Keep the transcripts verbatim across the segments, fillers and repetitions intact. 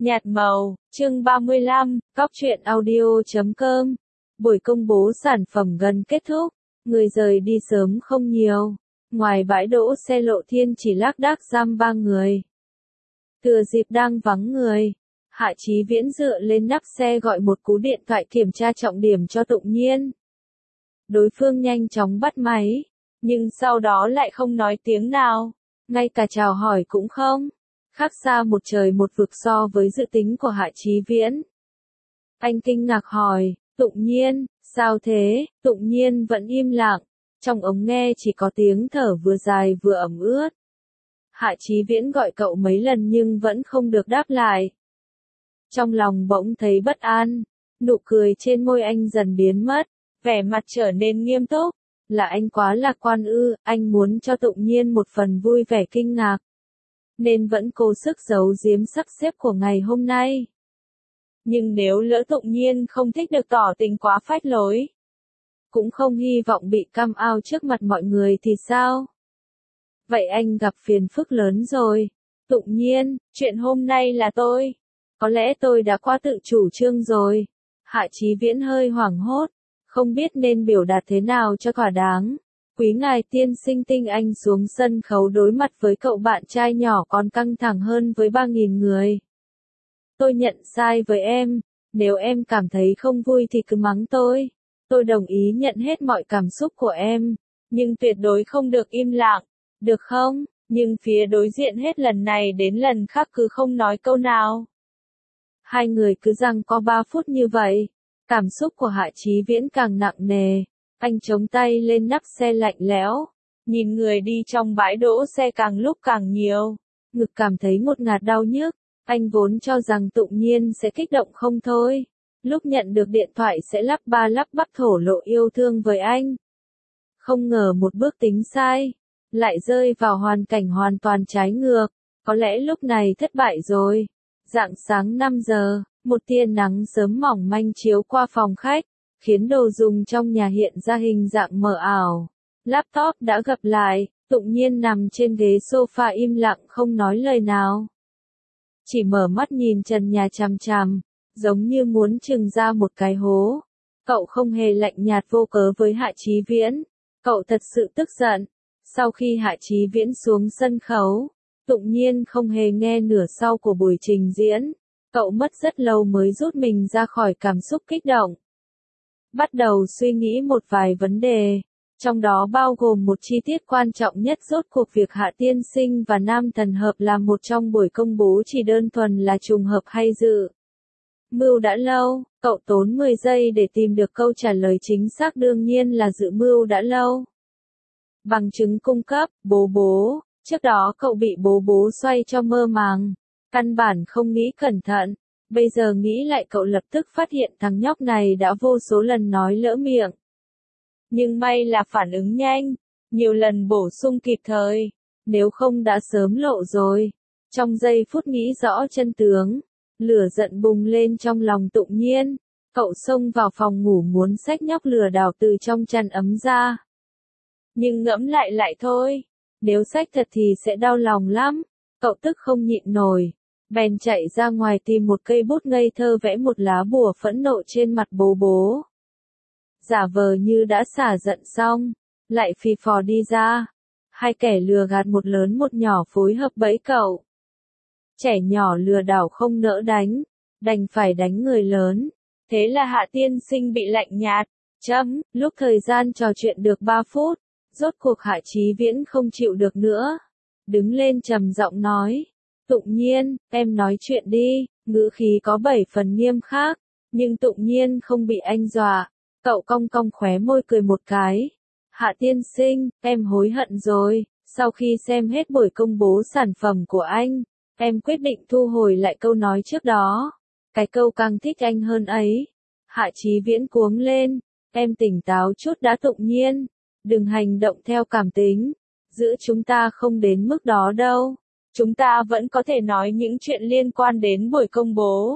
Nhạt màu, chương ba mươi lăm, cóc truyện audio chấm com. Buổi công bố sản phẩm gần kết thúc, người rời đi sớm không nhiều. Ngoài bãi đỗ xe Lộ Thiên chỉ lác đác giam ba người. Thừa dịp đang vắng người, Hạ Chí Viễn dựa lên nắp xe gọi một cú điện thoại kiểm tra trọng điểm cho Tụng Nhiên. Đối phương nhanh chóng bắt máy, nhưng sau đó lại không nói tiếng nào, ngay cả chào hỏi cũng không. Khác xa một trời một vực so với dự tính của Hạ Chí Viễn. Anh kinh ngạc hỏi, Tụng Nhiên, sao thế? Tụng Nhiên vẫn im lặng, trong ống nghe chỉ có tiếng thở vừa dài vừa ẩm ướt. Hạ Chí Viễn gọi cậu mấy lần nhưng vẫn không được đáp lại. Trong lòng bỗng thấy bất an, nụ cười trên môi anh dần biến mất, vẻ mặt trở nên nghiêm túc. Là anh quá lạc quan ư? Anh muốn cho Tụng Nhiên một phần vui vẻ kinh ngạc, nên vẫn cố sức giấu giếm sắp xếp của ngày hôm nay. Nhưng nếu lỡ Tụng Nhiên không thích được tỏ tình quá phách lối, cũng không hy vọng bị cam ao trước mặt mọi người thì sao? Vậy anh gặp phiền phức lớn rồi. Tụng Nhiên, chuyện hôm nay là tôi. Có lẽ tôi đã quá tự chủ trương rồi. Hạ Chí Viễn hơi hoảng hốt, không biết nên biểu đạt thế nào cho thỏa đáng. Quý ngài tiên sinh tinh anh xuống sân khấu đối mặt với cậu bạn trai nhỏ còn căng thẳng hơn với ba nghìn người. Tôi nhận sai với em, nếu em cảm thấy không vui thì cứ mắng tôi. Tôi đồng ý nhận hết mọi cảm xúc của em, nhưng tuyệt đối không được im lặng, được không? Nhưng phía đối diện hết lần này đến lần khác cứ không nói câu nào. Hai người cứ giằng co ba phút như vậy, cảm xúc của Hạ Chí Viễn càng nặng nề. Anh chống tay lên nắp xe lạnh lẽo, nhìn người đi trong bãi đỗ xe càng lúc càng nhiều, ngực cảm thấy ngột ngạt đau nhức. Anh vốn cho rằng Tụng Nhiên sẽ kích động không thôi, lúc nhận được điện thoại sẽ lắp ba lắp bắp thổ lộ yêu thương với anh. Không ngờ một bước tính sai, lại rơi vào hoàn cảnh hoàn toàn trái ngược, có lẽ lúc này thất bại rồi. Rạng sáng năm giờ, một tia nắng sớm mỏng manh chiếu qua phòng khách, khiến đồ dùng trong nhà hiện ra hình dạng mờ ảo. Laptop đã gập lại, Tụng Nhiên nằm trên ghế sofa im lặng không nói lời nào. Chỉ mở mắt nhìn trần nhà chằm chằm, giống như muốn trừng ra một cái hố. Cậu không hề lạnh nhạt vô cớ với Hạ Chí Viễn, cậu thật sự tức giận. Sau khi Hạ Chí Viễn xuống sân khấu, Tụng Nhiên không hề nghe nửa sau của buổi trình diễn. Cậu mất rất lâu mới rút mình ra khỏi cảm xúc kích động. Bắt đầu suy nghĩ một vài vấn đề, trong đó bao gồm một chi tiết quan trọng nhất, rốt cuộc việc Hạ Tiên Sinh và Nam Thần hợp làm một trong buổi công bố chỉ đơn thuần là trùng hợp hay dự mưu đã lâu. Cậu tốn mười giây để tìm được câu trả lời chính xác, đương nhiên là dự mưu đã lâu. Bằng chứng cung cấp, bố bố, trước đó cậu bị bố bố xoay cho mơ màng, căn bản không nghĩ cẩn thận. Bây giờ nghĩ lại cậu lập tức phát hiện thằng nhóc này đã vô số lần nói lỡ miệng. Nhưng may là phản ứng nhanh, nhiều lần bổ sung kịp thời, nếu không đã sớm lộ rồi. Trong giây phút nghĩ rõ chân tướng, lửa giận bùng lên trong lòng Tụng Nhiên. Cậu xông vào phòng ngủ muốn xách nhóc lừa đảo từ trong chăn ấm ra. Nhưng ngẫm lại lại thôi, nếu xách thật thì sẽ đau lòng lắm. Cậu tức không nhịn nổi, bèn chạy ra ngoài tìm một cây bút ngây thơ vẽ một lá bùa phẫn nộ trên mặt bố bố. Giả vờ như đã xả giận xong, lại phì phò đi ra. Hai kẻ lừa gạt một lớn một nhỏ phối hợp bẫy cậu. Trẻ nhỏ lừa đảo không nỡ đánh, đành phải đánh người lớn. Thế là Hạ Tiên Sinh bị lạnh nhạt. Chấm, lúc thời gian trò chuyện được ba phút, rốt cuộc Hạ Chí Viễn không chịu được nữa. Đứng lên trầm giọng nói, Tụng Nhiên, em nói chuyện đi. Ngữ khí có bảy phần nghiêm khắc, nhưng Tụng Nhiên không bị anh dọa. Cậu cong cong khóe môi cười một cái. Hạ Tiên Sinh, em hối hận rồi. Sau khi xem hết buổi công bố sản phẩm của anh, em quyết định thu hồi lại câu nói trước đó. Cái câu càng thích anh hơn ấy. Hạ Chí Viễn cuống lên. Em tỉnh táo chút đã Tụng Nhiên. Đừng hành động theo cảm tính. Giữa chúng ta không đến mức đó đâu. Chúng ta vẫn có thể nói những chuyện liên quan đến buổi công bố.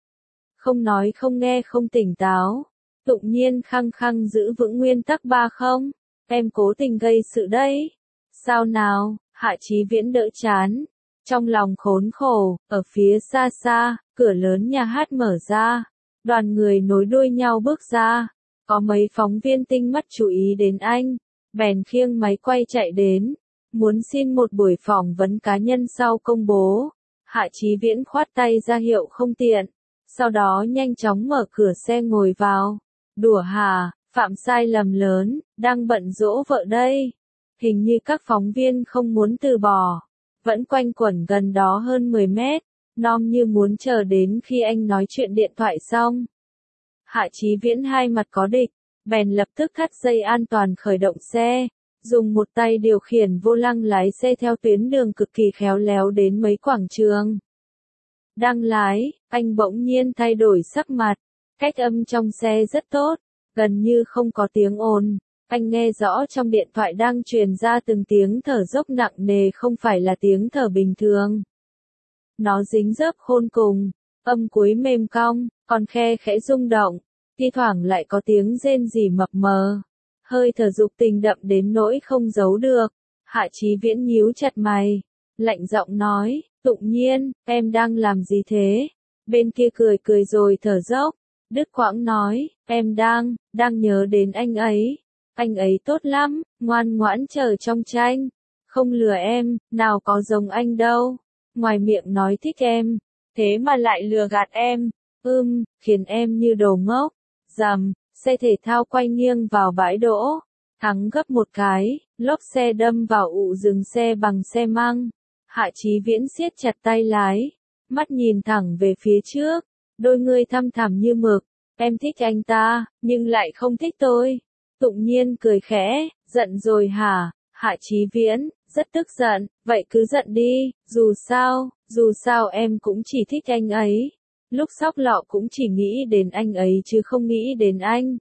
Không nói không nghe không tỉnh táo. Tụng Nhiên khăng khăng giữ vững nguyên tắc ba không. Em cố tình gây sự đấy. Sao nào? Hạ Chí Viễn đỡ chán. Trong lòng khốn khổ, ở phía xa xa, cửa lớn nhà hát mở ra. Đoàn người nối đuôi nhau bước ra. Có mấy phóng viên tinh mắt chú ý đến anh. Bèn khiêng máy quay chạy đến. Muốn xin một buổi phỏng vấn cá nhân sau công bố. Hạ Chí Viễn khoát tay ra hiệu không tiện. Sau đó nhanh chóng mở cửa xe ngồi vào. Đùa hả, phạm sai lầm lớn, đang bận dỗ vợ đây. Hình như các phóng viên không muốn từ bỏ. Vẫn quanh quẩn gần đó hơn mười mét. Nom như muốn chờ đến khi anh nói chuyện điện thoại xong. Hạ Chí Viễn hai mặt có địch. Bèn lập tức thắt dây an toàn khởi động xe. Dùng một tay điều khiển vô lăng lái xe theo tuyến đường cực kỳ khéo léo đến mấy quảng trường. Đang lái, anh bỗng nhiên thay đổi sắc mặt. Cách âm trong xe rất tốt, gần như không có tiếng ồn. Anh nghe rõ trong điện thoại đang truyền ra từng tiếng thở dốc nặng nề, không phải là tiếng thở bình thường. Nó dính dấp khôn cùng, âm cuối mềm cong, còn khe khẽ rung động, thi thoảng lại có tiếng rên rỉ mập mờ. Hơi thở dục tình đậm đến nỗi không giấu được. Hạ Chí Viễn nhíu chặt mày, lạnh giọng nói, Tụng Nhiên, em đang làm gì thế? Bên kia cười cười rồi thở dốc. Đứt quãng nói, em đang, đang nhớ đến anh ấy. Anh ấy tốt lắm, ngoan ngoãn chờ trong tranh. Không lừa em, nào có giống anh đâu. Ngoài miệng nói thích em, thế mà lại lừa gạt em. Ưm, khiến em như đồ ngốc. Rầm, xe thể thao quay nghiêng vào bãi đỗ. Thắng gấp một cái, lốp xe đâm vào ụ dừng xe bằng xe măng. Hạ Chí Viễn siết chặt tay lái, mắt nhìn thẳng về phía trước, đôi người thăm thẳm như mực. Em thích anh ta, nhưng lại không thích tôi. Tụng Nhiên cười khẽ, giận rồi hả? Hạ Chí Viễn, rất tức giận, vậy cứ giận đi, dù sao, dù sao em cũng chỉ thích anh ấy. Lúc sóc lọ cũng chỉ nghĩ đến anh ấy chứ không nghĩ đến anh.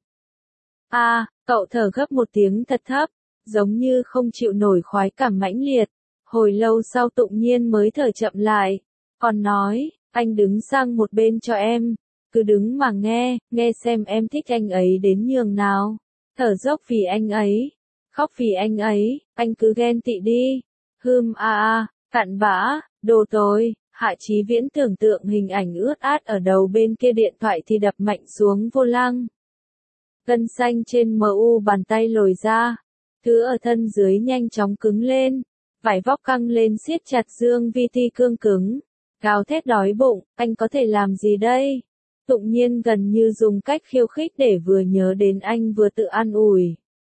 À, cậu thở gấp một tiếng thật thấp, giống như không chịu nổi khoái cảm mãnh liệt. Hồi lâu sau Tụng Nhiên mới thở chậm lại, còn nói, anh đứng sang một bên cho em, cứ đứng mà nghe, nghe xem em thích anh ấy đến nhường nào. Thở dốc vì anh ấy, khóc vì anh ấy, anh cứ ghen tị đi. Hừm a a, cặn bã, đồ tồi. Hạ Chí Viễn tưởng tượng hình ảnh ướt át ở đầu bên kia điện thoại thì đập mạnh xuống vô lăng. Gân xanh trên mờ u bàn tay lồi ra, thứ ở thân dưới nhanh chóng cứng lên, vải vóc căng lên siết chặt dương vi ti cương cứng. Gào thét đói bụng, anh có thể làm gì đây? Tụng Nhiên gần như dùng cách khiêu khích để vừa nhớ đến anh vừa tự an ủi.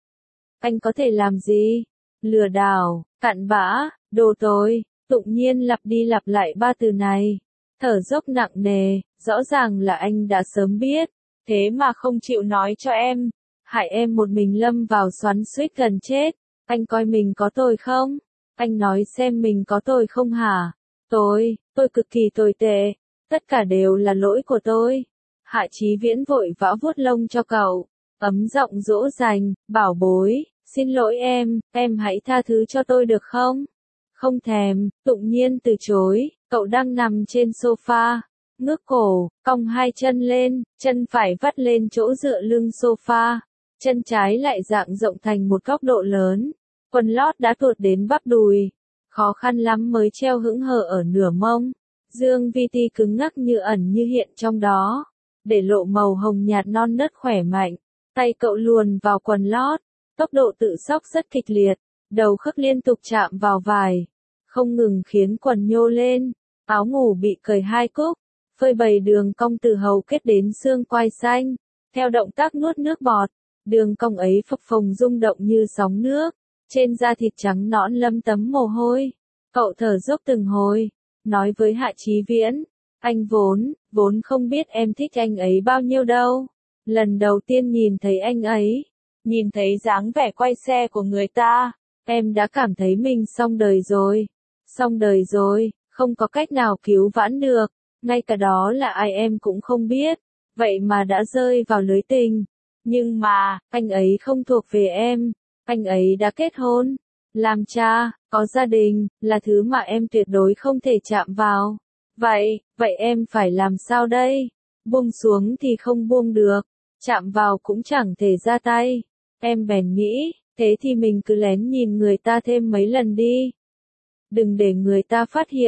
Anh có thể làm gì? Lừa đảo, cặn bã, đồ tồi. Tụng Nhiên lặp đi lặp lại ba từ này. Thở dốc nặng nề, rõ ràng là anh đã sớm biết. Thế mà không chịu nói cho em. Hại em một mình lâm vào xoắn xuýt gần chết. Anh coi mình có tồi không? Anh nói xem mình có tồi không hả? Tôi, tôi cực kỳ tồi tệ. Tất cả đều là lỗi của tôi. Hạ Chí Viễn vội vã vuốt lông cho cậu. Ấm giọng dỗ dành, bảo bối, xin lỗi em, em hãy tha thứ cho tôi được không? Không thèm, Tụng Nhiên từ chối, cậu đang nằm trên sofa, ngước cổ, cong hai chân lên, chân phải vắt lên chỗ dựa lưng sofa, chân trái lại dạng rộng thành một góc độ lớn, quần lót đã tuột đến bắp đùi, khó khăn lắm mới treo hững hờ ở nửa mông, dương vi ti cứng ngắc như ẩn như hiện trong đó, để lộ màu hồng nhạt non nớt khỏe mạnh, tay cậu luồn vào quần lót, tốc độ tự sóc rất kịch liệt. Đầu khớp liên tục chạm vào vải, không ngừng khiến quần nhô lên, áo ngủ bị cởi hai cúc, phơi bày đường cong từ hầu kết đến xương quai xanh, theo động tác nuốt nước bọt, đường cong ấy phập phồng rung động như sóng nước, trên da thịt trắng nõn lấm tấm mồ hôi, cậu thở dốc từng hồi, nói với Hạ Chí Viễn, anh vốn, vốn không biết em thích anh ấy bao nhiêu đâu, lần đầu tiên nhìn thấy anh ấy, nhìn thấy dáng vẻ quay xe của người ta. Em đã cảm thấy mình xong đời rồi. Xong đời rồi, không có cách nào cứu vãn được. Ngay cả đó là ai em cũng không biết. Vậy mà đã rơi vào lưới tình. Nhưng mà, anh ấy không thuộc về em. Anh ấy đã kết hôn. Làm cha, có gia đình, là thứ mà em tuyệt đối không thể chạm vào. Vậy, vậy em phải làm sao đây? Buông xuống thì không buông được. Chạm vào cũng chẳng thể ra tay. Em bèn nghĩ. Thế thì mình cứ lén nhìn người ta thêm mấy lần đi. Đừng để người ta phát hiện.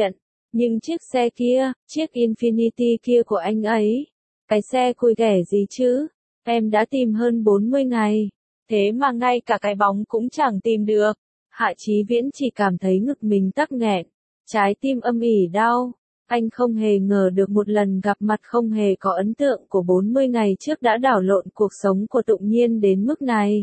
Nhưng chiếc xe kia, chiếc Infiniti kia của anh ấy, cái xe cùi ghẻ gì chứ? Em đã tìm hơn bốn mươi ngày, thế mà ngay cả cái bóng cũng chẳng tìm được. Hạ Chí Viễn chỉ cảm thấy ngực mình tắc nghẹn, trái tim âm ỉ đau. Anh không hề ngờ được một lần gặp mặt không hề có ấn tượng của bốn mươi ngày trước đã đảo lộn cuộc sống của Tụng Nhiên đến mức này.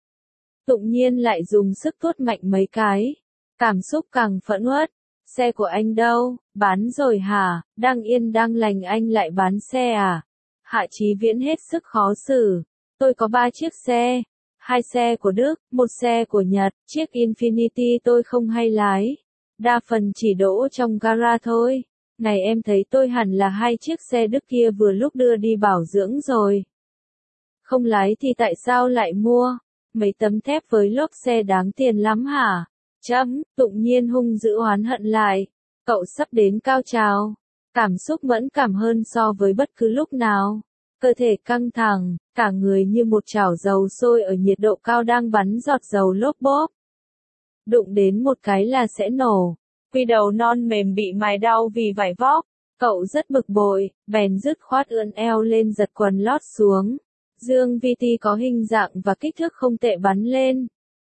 Tụng Nhiên lại dùng sức thốt mạnh mấy cái, cảm xúc càng phẫn uất. Xe của anh đâu, bán rồi hả, đang yên đang lành anh lại bán xe à? Hạ Chí Viễn hết sức khó xử. Tôi có ba chiếc xe, hai xe của Đức, một xe của Nhật, chiếc Infiniti tôi không hay lái. Đa phần chỉ đỗ trong gara thôi. Này em thấy tôi hẳn là hai chiếc xe Đức kia vừa lúc đưa đi bảo dưỡng rồi. Không lái thì tại sao lại mua? Mấy tấm thép với lốp xe đáng tiền lắm hả? Chấm, Tụng Nhiên hung dữ oán hận lại. Cậu sắp đến cao trào. Cảm xúc mẫn cảm hơn so với bất cứ lúc nào. Cơ thể căng thẳng, cả người như một chảo dầu sôi ở nhiệt độ cao đang bắn giọt dầu lốp bốp. Đụng đến một cái là sẽ nổ. Quy đầu non mềm bị mài đau vì vải vóc. Cậu rất bực bội, bèn dứt khoát ưỡn eo lên giật quần lót xuống. Dương vi ti có hình dạng và kích thước không tệ bắn lên.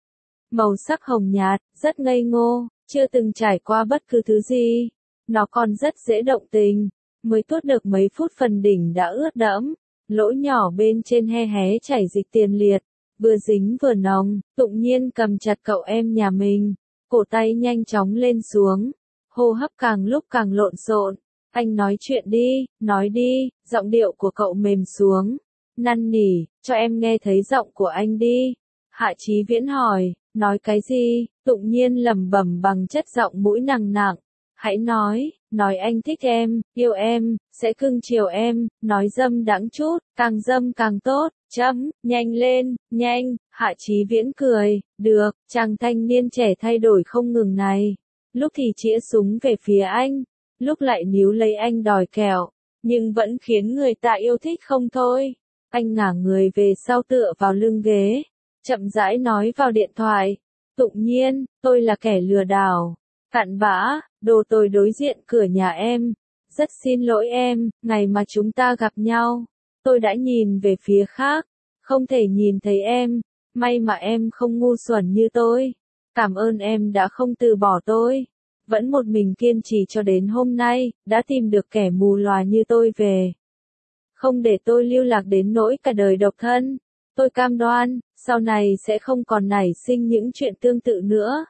Màu sắc hồng nhạt, rất ngây ngô, chưa từng trải qua bất cứ thứ gì. Nó còn rất dễ động tình. Mới tuốt được mấy phút phần đỉnh đã ướt đẫm. Lỗ nhỏ bên trên he hé chảy dịch tiền liệt. Vừa dính vừa nồng, Tụng Nhiên cầm chặt cậu em nhà mình. Cổ tay nhanh chóng lên xuống. Hô hấp càng lúc càng lộn xộn. Anh nói chuyện đi, nói đi, giọng điệu của cậu mềm xuống. Năn nỉ, cho em nghe thấy giọng của anh đi. Hạ Chí Viễn hỏi, nói cái gì? Tụng Nhiên lẩm bẩm bằng chất giọng mũi nặng nặng. Hãy nói, nói anh thích em, yêu em, sẽ cưng chiều em, nói dâm đãng chút, càng dâm càng tốt, chấm, nhanh lên, nhanh. Hạ Chí Viễn cười, được, chàng thanh niên trẻ thay đổi không ngừng này. Lúc thì chĩa súng về phía anh, lúc lại níu lấy anh đòi kẹo, nhưng vẫn khiến người ta yêu thích không thôi. Anh ngả người về sau tựa vào lưng ghế, chậm rãi nói vào điện thoại. Tụng Nhiên, tôi là kẻ lừa đảo, cặn bã, đồ tồi đối diện cửa nhà em. Rất xin lỗi em, ngày mà chúng ta gặp nhau, tôi đã nhìn về phía khác, không thể nhìn thấy em. May mà em không ngu xuẩn như tôi. Cảm ơn em đã không từ bỏ tôi. Vẫn một mình kiên trì cho đến hôm nay, đã tìm được kẻ mù lòa như tôi về. Không để tôi lưu lạc đến nỗi cả đời độc thân. Tôi cam đoan, sau này sẽ không còn nảy sinh những chuyện tương tự nữa.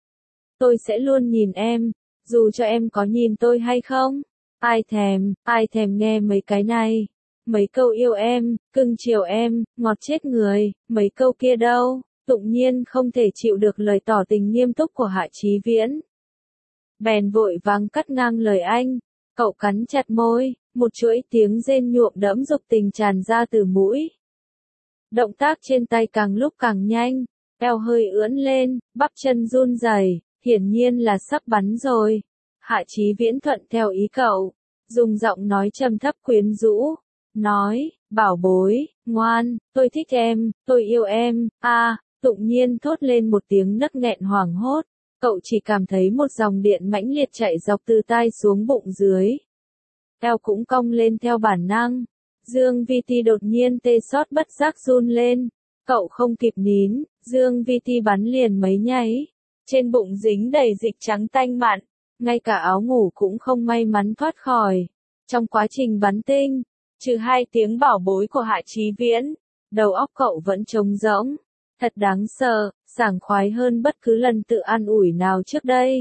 Tôi sẽ luôn nhìn em, dù cho em có nhìn tôi hay không. Ai thèm, ai thèm nghe mấy cái này. Mấy câu yêu em, cưng chiều em, ngọt chết người, mấy câu kia đâu. Tụng Nhiên không thể chịu được lời tỏ tình nghiêm túc của Hạ Chí Viễn. Bèn vội vàng cắt ngang lời anh. Cậu cắn chặt môi, một chuỗi tiếng rên nhuộm đẫm dục tình tràn ra từ mũi. Động tác trên tay càng lúc càng nhanh, eo hơi ưỡn lên, bắp chân run rẩy, hiển nhiên là sắp bắn rồi. Hạ Chí Viễn thuận theo ý cậu, dùng giọng nói trầm thấp quyến rũ, nói, bảo bối, ngoan, tôi thích em, tôi yêu em, a. À, Tụng Nhiên thốt lên một tiếng nấc nghẹn hoảng hốt, cậu chỉ cảm thấy một dòng điện mãnh liệt chạy dọc từ tai xuống bụng dưới. Eo cũng cong lên theo bản năng. Dương vi ti đột nhiên tê xót bất giác run lên. Cậu không kịp nín, Dương vi ti bắn liền mấy nháy. Trên bụng dính đầy dịch trắng tanh mặn, ngay cả áo ngủ cũng không may mắn thoát khỏi. Trong quá trình bắn tinh, trừ hai tiếng bảo bối của Hạ Chí Viễn, đầu óc cậu vẫn trống rỗng. Thật đáng sợ, sảng khoái hơn bất cứ lần tự an ủi nào trước đây.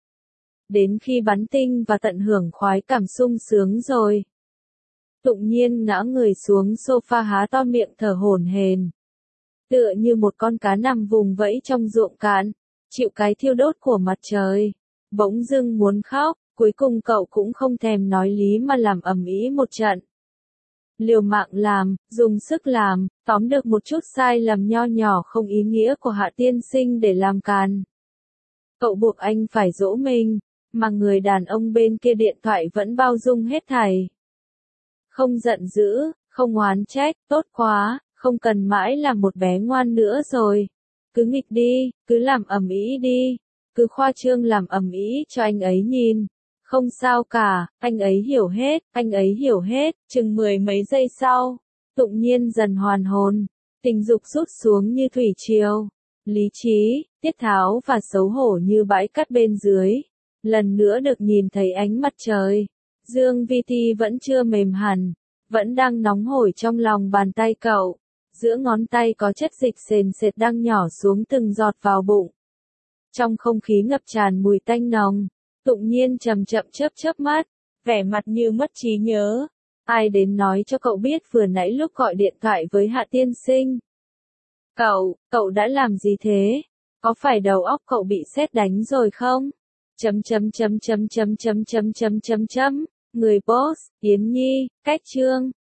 Đến khi bắn tinh và tận hưởng khoái cảm sung sướng rồi, Tụng Nhiên ngã người xuống sofa há to miệng thở hổn hển. Tựa như một con cá nằm vùng vẫy trong ruộng cạn, chịu cái thiêu đốt của mặt trời. Bỗng dưng muốn khóc, cuối cùng cậu cũng không thèm nói lý mà làm ầm ĩ một trận. Liều mạng làm, dùng sức làm, tóm được một chút sai lầm nho nhỏ không ý nghĩa của Hạ tiên sinh để làm càn. Cậu buộc anh phải dỗ mình, mà người đàn ông bên kia điện thoại vẫn bao dung hết thảy. Không giận dữ, không oán trách, tốt quá, không cần mãi làm một bé ngoan nữa rồi. Cứ nghịch đi, cứ làm ầm ĩ đi, cứ khoa trương làm ầm ĩ cho anh ấy nhìn. Không sao cả, anh ấy hiểu hết, anh ấy hiểu hết, chừng mười mấy giây sau. Tụng Nhiên dần hoàn hồn, tình dục rút xuống như thủy triều. Lý trí, tiết tháo và xấu hổ như bãi cát bên dưới. Lần nữa được nhìn thấy ánh mặt trời. Dương Vi Ti vẫn chưa mềm hẳn, vẫn đang nóng hổi trong lòng bàn tay cậu. Giữa ngón tay có chất dịch sền sệt đang nhỏ xuống từng giọt vào bụng. Trong không khí ngập tràn mùi tanh nồng, Tụng Nhiên chậm chậm chớp chớp mắt, vẻ mặt như mất trí nhớ. Ai đến nói cho cậu biết vừa nãy lúc gọi điện thoại với Hạ tiên sinh? Cậu, cậu đã làm gì thế? Có phải đầu óc cậu bị sét đánh rồi không? Chấm chấm chấm chấm chấm chấm chấm chấm chấm chấm. Người boss, Yến Nhi, cách chương.